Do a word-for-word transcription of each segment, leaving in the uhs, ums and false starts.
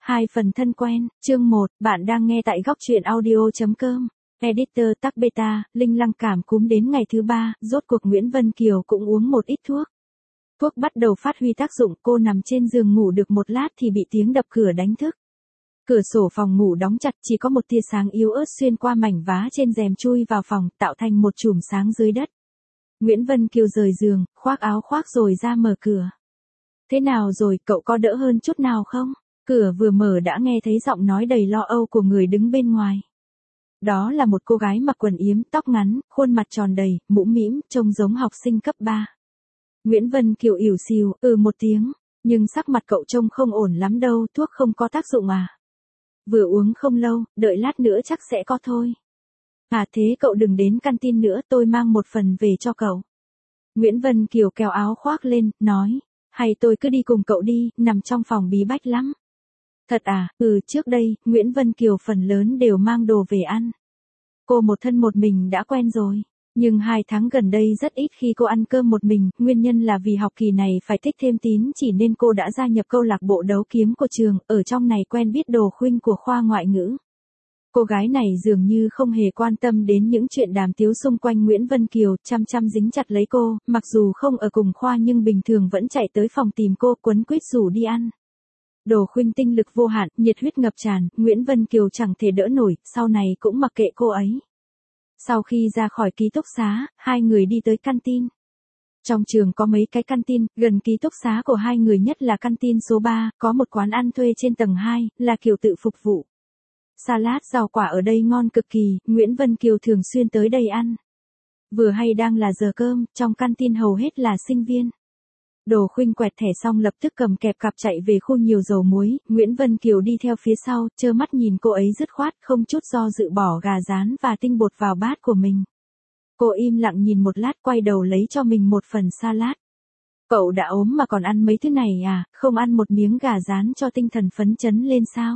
Hai phần thân quen, chương một, bạn đang nghe tại góc truyện audio.com. Editor tắc beta, Linh Lăng cảm cúm đến ngày thứ ba, rốt cuộc Nguyễn Vân Kiều cũng uống một ít thuốc. Thuốc bắt đầu phát huy tác dụng, cô nằm trên giường ngủ được một lát thì bị tiếng đập cửa đánh thức. Cửa sổ phòng ngủ đóng chặt, chỉ có một tia sáng yếu ớt xuyên qua mảnh vá trên rèm chui vào phòng, tạo thành một chùm sáng dưới đất. Nguyễn Vân Kiều rời giường, khoác áo khoác rồi ra mở cửa. Thế nào rồi, cậu có đỡ hơn chút nào không? Cửa vừa mở đã nghe thấy giọng nói đầy lo âu của người đứng bên ngoài. Đó là một cô gái mặc quần yếm, tóc ngắn, khuôn mặt tròn đầy, mũm mĩm, trông giống học sinh cấp ba. Nguyễn Vân Kiều ỉu xìu, ừ một tiếng, nhưng sắc mặt cậu trông không ổn lắm đâu, thuốc không có tác dụng à? Vừa uống không lâu, đợi lát nữa chắc sẽ có thôi. À thế cậu đừng đến canteen nữa, tôi mang một phần về cho cậu. Nguyễn Vân Kiều kéo áo khoác lên, nói, hay tôi cứ đi cùng cậu đi, nằm trong phòng bí bách lắm. Thật à, ừ trước đây, Nguyễn Vân Kiều phần lớn đều mang đồ về ăn. Cô một thân một mình đã quen rồi. Nhưng hai tháng gần đây rất ít khi cô ăn cơm một mình, nguyên nhân là vì học kỳ này phải thích thêm tín chỉ nên cô đã gia nhập câu lạc bộ đấu kiếm của trường, ở trong này quen biết Đồ Khuynh của khoa ngoại ngữ. Cô gái này dường như không hề quan tâm đến những chuyện đàm tiếu xung quanh Nguyễn Vân Kiều, chăm chăm dính chặt lấy cô, mặc dù không ở cùng khoa nhưng bình thường vẫn chạy tới phòng tìm cô, quấn quýt rủ đi ăn. Đồ Khuynh tinh lực vô hạn, nhiệt huyết ngập tràn, Nguyễn Vân Kiều chẳng thể đỡ nổi, sau này cũng mặc kệ cô ấy. Sau khi ra khỏi ký túc xá, hai người đi tới canteen. Trong trường có mấy cái canteen, gần ký túc xá của hai người nhất là canteen số ba, có một quán ăn thuê trên tầng hai, là kiểu tự phục vụ. Salad rau quả ở đây ngon cực kỳ, Nguyễn Vân Kiều thường xuyên tới đây ăn. Vừa hay đang là giờ cơm, trong canteen hầu hết là sinh viên. Đồ Khuynh quẹt thẻ xong lập tức cầm kẹp cặp chạy về khu nhiều dầu muối, Nguyễn Vân Kiều đi theo phía sau, trơ mắt nhìn cô ấy dứt khoát, không chút do dự bỏ gà rán và tinh bột vào bát của mình. Cô im lặng nhìn một lát, quay đầu lấy cho mình một phần salad. Cậu đã ốm mà còn ăn mấy thứ này à, không ăn một miếng gà rán cho tinh thần phấn chấn lên sao?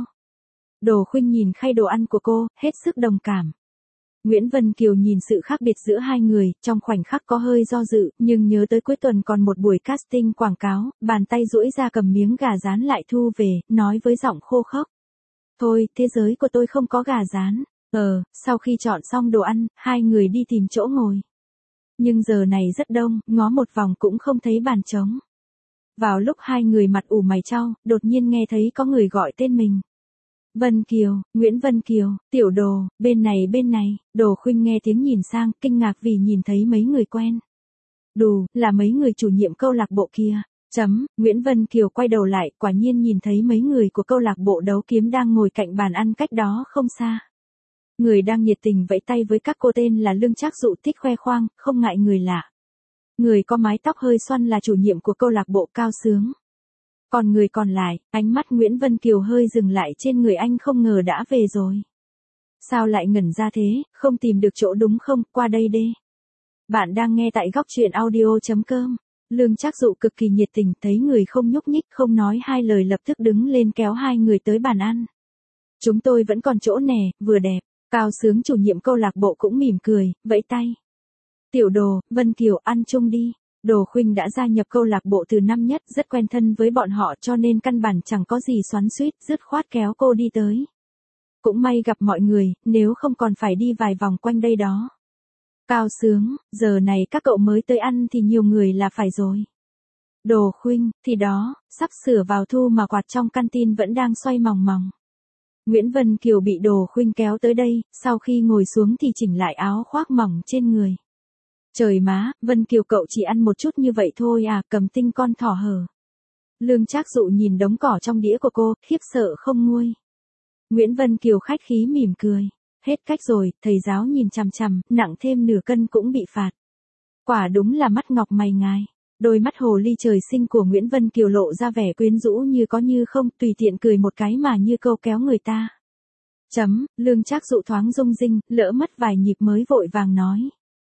Đồ Khuynh nhìn khay đồ ăn của cô, hết sức đồng cảm. Nguyễn Vân Kiều nhìn sự khác biệt giữa hai người, trong khoảnh khắc có hơi do dự, nhưng nhớ tới cuối tuần còn một buổi casting quảng cáo, bàn tay duỗi ra cầm miếng gà rán lại thu về, nói với giọng khô khốc. Thôi, thế giới của tôi không có gà rán. Ờ, sau khi chọn xong đồ ăn, hai người đi tìm chỗ ngồi. Nhưng giờ này rất đông, ngó một vòng cũng không thấy bàn trống. Vào lúc hai người mặt ủ mày chau, đột nhiên nghe thấy có người gọi tên mình. Vân Kiều, Nguyễn Vân Kiều, tiểu Đồ, bên này bên này, Đồ Khuynh nghe tiếng nhìn sang, kinh ngạc vì nhìn thấy mấy người quen. Đù, là mấy người chủ nhiệm câu lạc bộ kia. Chấm, Nguyễn Vân Kiều quay đầu lại, quả nhiên nhìn thấy mấy người của câu lạc bộ đấu kiếm đang ngồi cạnh bàn ăn cách đó không xa. Người đang nhiệt tình vẫy tay với các cô tên là Lương Trác Dụ, thích khoe khoang, không ngại người lạ. Người có mái tóc hơi xoăn là chủ nhiệm của câu lạc bộ Cao Sướng. Còn người còn lại, ánh mắt Nguyễn Vân Kiều hơi dừng lại trên người anh, không ngờ đã về rồi. Sao lại ngẩn ra thế, không tìm được chỗ đúng không, qua đây đê. Bạn đang nghe tại góc truyện audio.com. Lương Trác Dụ cực kỳ nhiệt tình, thấy người không nhúc nhích, không nói hai lời lập tức đứng lên kéo hai người tới bàn ăn. Chúng tôi vẫn còn chỗ nè, vừa đẹp. Cao Sướng chủ nhiệm câu lạc bộ cũng mỉm cười, vẫy tay. Tiểu Đồ, Vân Kiều ăn chung đi. Đồ Khuynh đã gia nhập câu lạc bộ từ năm nhất, rất quen thân với bọn họ cho nên căn bản chẳng có gì xoắn xuýt, dứt khoát kéo cô đi tới. Cũng may gặp mọi người, nếu không còn phải đi vài vòng quanh đây đó. Cao Sướng, giờ này các cậu mới tới ăn thì nhiều người là phải rồi. Đồ Khuynh, thì đó, sắp sửa vào thu mà quạt trong canteen vẫn đang xoay mòng mòng. Nguyễn Vân Kiều bị Đồ Khuynh kéo tới đây, sau khi ngồi xuống thì chỉnh lại áo khoác mỏng trên người. Trời má, Vân Kiều cậu chỉ ăn một chút như vậy thôi à, cầm tinh con thỏ hở. Lương Trác Dụ nhìn đống cỏ trong đĩa của cô, khiếp sợ không nguôi. Nguyễn Vân Kiều khách khí mỉm cười. Hết cách rồi, thầy giáo nhìn chằm chằm, nặng thêm nửa cân cũng bị phạt. Quả đúng là mắt ngọc mày ngài. Đôi mắt hồ ly trời sinh của Nguyễn Vân Kiều lộ ra vẻ quyến rũ như có như không, tùy tiện cười một cái mà như câu kéo người ta. Chấm, Lương Trác Dụ thoáng rung rinh, lỡ mất vài nhịp mới vội vàng nói.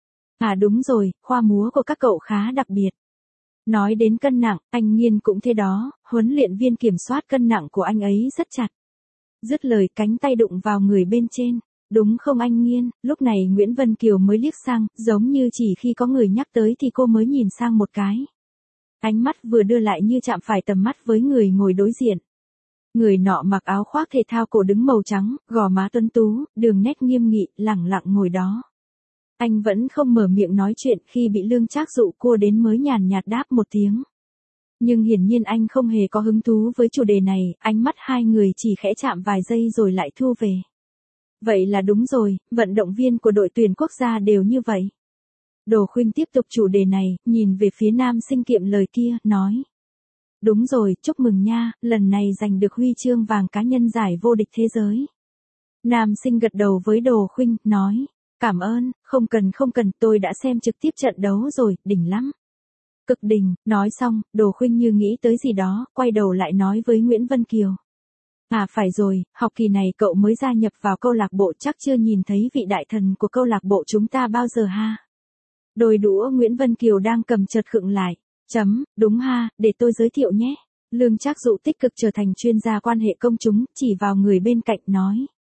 À đúng rồi, khoa múa của các cậu khá đặc biệt. Nói đến cân nặng, anh Nghiên cũng thế đó, huấn luyện viên kiểm soát cân nặng của anh ấy rất chặt. Dứt lời cánh tay đụng vào người bên trên. Đúng không anh Nghiên, lúc này Nguyễn Vân Kiều mới liếc sang, giống như chỉ khi có người nhắc tới thì cô mới nhìn sang một cái. Ánh mắt vừa đưa lại như chạm phải tầm mắt với người ngồi đối diện. Người nọ mặc áo khoác thể thao cổ đứng màu trắng, gò má tuấn tú, đường nét nghiêm nghị, lẳng lặng ngồi đó. Anh vẫn không mở miệng nói chuyện khi bị Lương Trác Dụ cua đến mới nhàn nhạt đáp một tiếng. Nhưng hiển nhiên anh không hề có hứng thú với chủ đề này, ánh mắt hai người chỉ khẽ chạm vài giây rồi lại thu về. Vậy là đúng rồi, vận động viên của đội tuyển quốc gia đều như vậy. Đồ Khuynh tiếp tục chủ đề này, nhìn về phía nam sinh kiệm lời kia, nói. Đúng rồi, chúc mừng nha, lần này giành được huy chương vàng cá nhân giải vô địch thế giới. Nam sinh gật đầu với Đồ Khuynh, nói. Cảm ơn, không cần không cần, tôi đã xem trực tiếp trận đấu rồi, đỉnh lắm. Cực đỉnh, nói xong, Đồ Khuynh như nghĩ tới gì đó, quay đầu lại nói với Nguyễn Vân Kiều. À phải rồi, học kỳ này cậu mới gia nhập vào câu lạc bộ chắc chưa nhìn thấy vị đại thần của câu lạc bộ chúng ta bao giờ ha. Đôi đũa Nguyễn Vân Kiều đang cầm chợt khựng lại. Chấm, đúng ha, để tôi giới thiệu nhé. Lương Trác Dụ tích cực trở thành chuyên gia quan hệ công chúng, chỉ vào người bên cạnh nói.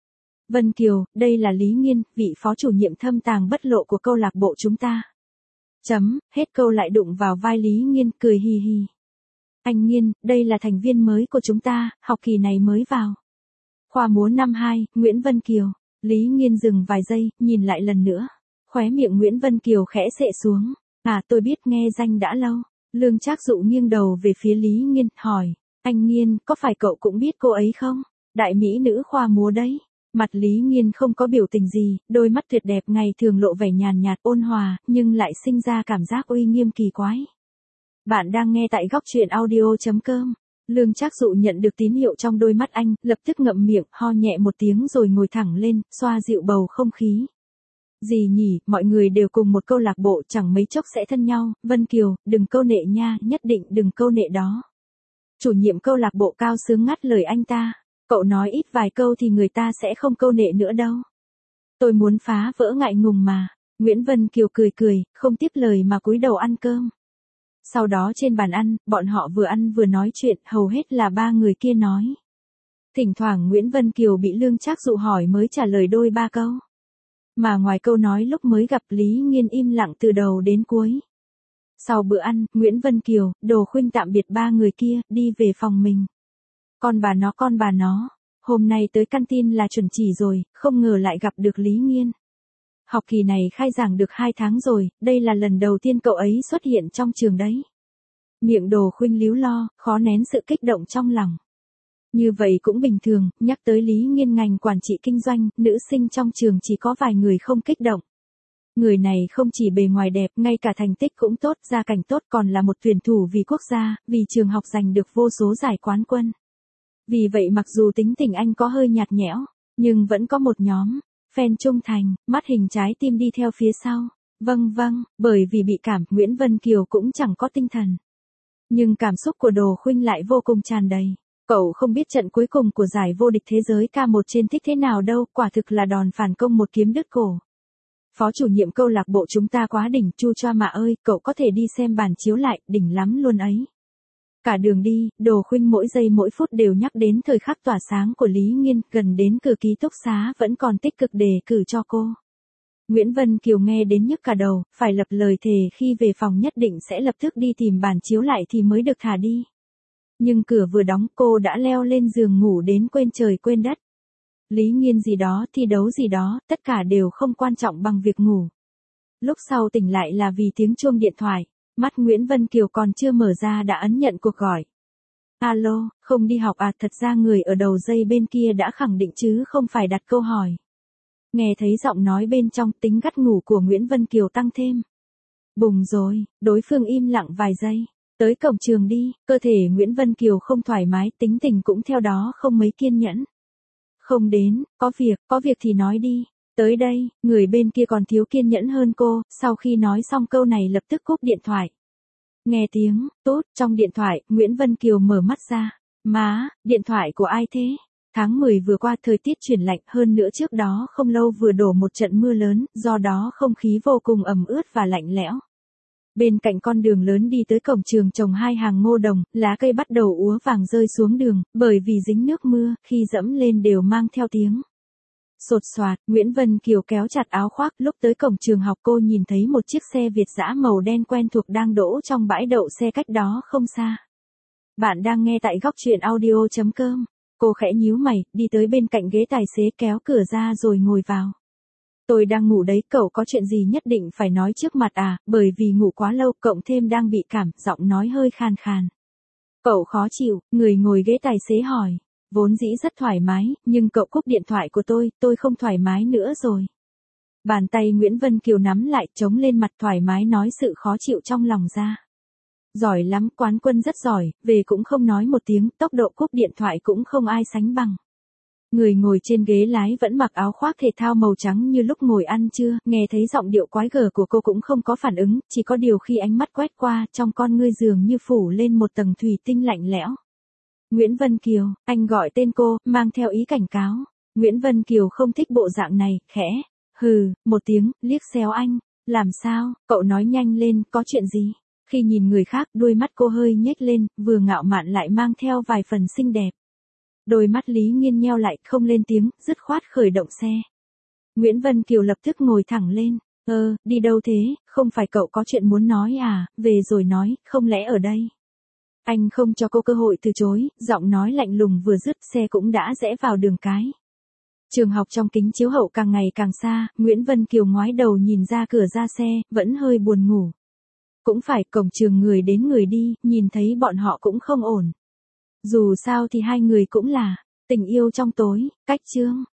Vân Kiều, đây là Lý Nghiên, vị phó chủ nhiệm thâm tàng bất lộ của câu lạc bộ chúng ta. Chấm, hết câu lại đụng vào vai Lý Nghiên, cười hì hì. Anh Nghiên, đây là thành viên mới của chúng ta, học kỳ này mới vào. Khoa múa năm hai, Nguyễn Vân Kiều. Lý Nghiên dừng vài giây, nhìn lại lần nữa. Khóe miệng Nguyễn Vân Kiều khẽ xệ xuống. À tôi biết nghe danh đã lâu. Lương Trác Dụ nghiêng đầu về phía Lý Nghiên, hỏi. Anh Nghiên, có phải cậu cũng biết cô ấy không? Đại mỹ nữ khoa múa đấy. Mặt Lý Nghiên không có biểu tình gì, đôi mắt tuyệt đẹp ngày thường lộ vẻ nhàn nhạt ôn hòa, nhưng lại sinh ra cảm giác uy nghiêm kỳ quái. Bạn đang nghe tại góc truyện audio chấm com. Lương Trác Dụ nhận được tín hiệu trong đôi mắt anh, lập tức ngậm miệng, ho nhẹ một tiếng rồi ngồi thẳng lên, xoa dịu bầu không khí. Gì nhỉ, mọi người đều cùng một câu lạc bộ chẳng mấy chốc sẽ thân nhau, Vân Kiều, đừng câu nệ nha, nhất định đừng câu nệ đó. Chủ nhiệm câu lạc bộ cao sướng ngắt lời anh ta, cậu nói ít vài câu thì người ta sẽ không câu nệ nữa đâu. Tôi muốn phá vỡ ngại ngùng mà. Nguyễn Vân Kiều cười cười, không tiếp lời mà cúi đầu ăn cơm. Sau đó trên bàn ăn, bọn họ vừa ăn vừa nói chuyện, hầu hết là ba người kia nói. Thỉnh thoảng Nguyễn Vân Kiều bị Lương Trác Dụ hỏi mới trả lời đôi ba câu. Mà ngoài câu nói lúc mới gặp Lý Nghiên im lặng từ đầu đến cuối. Sau bữa ăn, Nguyễn Vân Kiều, Đồ Khuynh tạm biệt ba người kia, đi về phòng mình. Con bà nó con bà nó, hôm nay tới canteen là chuẩn chỉ rồi, không ngờ lại gặp được Lý Nghiên. Học kỳ này khai giảng được hai tháng rồi, đây là lần đầu tiên cậu ấy xuất hiện trong trường đấy. Miệng Đồ Khuynh líu lo, khó nén sự kích động trong lòng. Như vậy cũng bình thường, nhắc tới Lý Nghiên ngành quản trị kinh doanh, nữ sinh trong trường chỉ có vài người không kích động. Người này không chỉ bề ngoài đẹp, ngay cả thành tích cũng tốt, gia cảnh tốt, còn là một tuyển thủ vì quốc gia, vì trường học giành được vô số giải quán quân. Vì vậy mặc dù tính tình anh có hơi nhạt nhẽo, nhưng vẫn có một nhóm fan trung thành, mắt hình trái tim đi theo phía sau. Vâng vâng, bởi vì bị cảm, Nguyễn Vân Kiều cũng chẳng có tinh thần. Nhưng cảm xúc của Đồ Khuynh lại vô cùng tràn đầy. Cậu không biết trận cuối cùng của giải vô địch thế giới K một trên thích thế nào đâu, quả thực là đòn phản công một kiếm đứt cổ. Phó chủ nhiệm câu lạc bộ chúng ta quá đỉnh, Chu Choa mà ơi, cậu có thể đi xem bản chiếu lại, đỉnh lắm luôn ấy. Cả đường đi, Đồ Khuynh mỗi giây mỗi phút đều nhắc đến thời khắc tỏa sáng của Lý Nghiên, gần đến cửa ký túc xá vẫn còn tích cực đề cử cho cô. Nguyễn Vân Kiều nghe đến nhức cả đầu, phải lập lời thề khi về phòng nhất định sẽ lập tức đi tìm bản chiếu lại thì mới được thả đi. Nhưng cửa vừa đóng cô đã leo lên giường ngủ đến quên trời quên đất. Lý Nghiên gì đó, thi đấu gì đó, tất cả đều không quan trọng bằng việc ngủ. Lúc sau tỉnh lại là vì tiếng chuông điện thoại, mắt Nguyễn Vân Kiều còn chưa mở ra đã ấn nhận cuộc gọi. Alo, không đi học à, thật ra người ở đầu dây bên kia đã khẳng định chứ không phải đặt câu hỏi. Nghe thấy giọng nói bên trong, tính gắt ngủ của Nguyễn Vân Kiều tăng thêm. Bùng rồi, đối phương im lặng vài giây. Tới cổng trường đi, cơ thể Nguyễn Vân Kiều không thoải mái, tính tình cũng theo đó không mấy kiên nhẫn. Không đến, có việc, có việc thì nói đi. Tới đây, người bên kia còn thiếu kiên nhẫn hơn cô, sau khi nói xong câu này lập tức cúp điện thoại. Nghe tiếng, tốt, trong điện thoại, Nguyễn Vân Kiều mở mắt ra. Má, điện thoại của ai thế? Tháng mười vừa qua thời tiết chuyển lạnh, hơn nữa trước đó không lâu vừa đổ một trận mưa lớn, do đó không khí vô cùng ẩm ướt và lạnh lẽo. Bên cạnh con đường lớn đi tới cổng trường trồng hai hàng ngô đồng, lá cây bắt đầu úa vàng rơi xuống đường, bởi vì dính nước mưa, khi dẫm lên đều mang theo tiếng. Sột soạt, Nguyễn Vân Kiều kéo chặt áo khoác, lúc tới cổng trường học cô nhìn thấy một chiếc xe Việt dã màu đen quen thuộc đang đỗ trong bãi đậu xe cách đó không xa. Bạn đang nghe tại góc truyện audio chấm com. Cô khẽ nhíu mày, đi tới bên cạnh ghế tài xế kéo cửa ra rồi ngồi vào. Tôi đang ngủ đấy, cậu có chuyện gì nhất định phải nói trước mặt à, bởi vì ngủ quá lâu cộng thêm đang bị cảm, giọng nói hơi khan khan. Cậu khó chịu, người ngồi ghế tài xế hỏi. Vốn dĩ rất thoải mái, nhưng cậu cúp điện thoại của tôi, tôi không thoải mái nữa rồi. Bàn tay Nguyễn Vân Kiều nắm lại, chống lên mặt thoải mái nói sự khó chịu trong lòng ra. Giỏi lắm, quán quân rất giỏi, về cũng không nói một tiếng, tốc độ cúp điện thoại cũng không ai sánh bằng. Người ngồi trên ghế lái vẫn mặc áo khoác thể thao màu trắng như lúc ngồi ăn trưa, nghe thấy giọng điệu quái gở của cô cũng không có phản ứng, chỉ có điều khi ánh mắt quét qua, trong con ngươi dường như phủ lên một tầng thủy tinh lạnh lẽo. Nguyễn Vân Kiều, anh gọi tên cô, mang theo ý cảnh cáo. Nguyễn Vân Kiều không thích bộ dạng này, khẽ, hừ, một tiếng, liếc xéo anh. Làm sao, cậu nói nhanh lên, có chuyện gì? Khi nhìn người khác, đuôi mắt cô hơi nhếch lên, vừa ngạo mạn lại mang theo vài phần xinh đẹp. Đôi mắt Lý Nghiên nheo lại, không lên tiếng, dứt khoát khởi động xe. Nguyễn Vân Kiều lập tức ngồi thẳng lên. Ơ, đi đâu thế, không phải cậu có chuyện muốn nói à, về rồi nói, không lẽ ở đây? Anh không cho cô cơ hội từ chối, giọng nói lạnh lùng vừa dứt, xe cũng đã rẽ vào đường cái. Trường học trong kính chiếu hậu càng ngày càng xa, Nguyễn Vân Kiều ngoái đầu nhìn ra cửa ra xe, vẫn hơi buồn ngủ. Cũng phải, cổng trường người đến người đi, nhìn thấy bọn họ cũng không ổn. Dù sao thì hai người cũng là tình yêu trong tối, cách chương.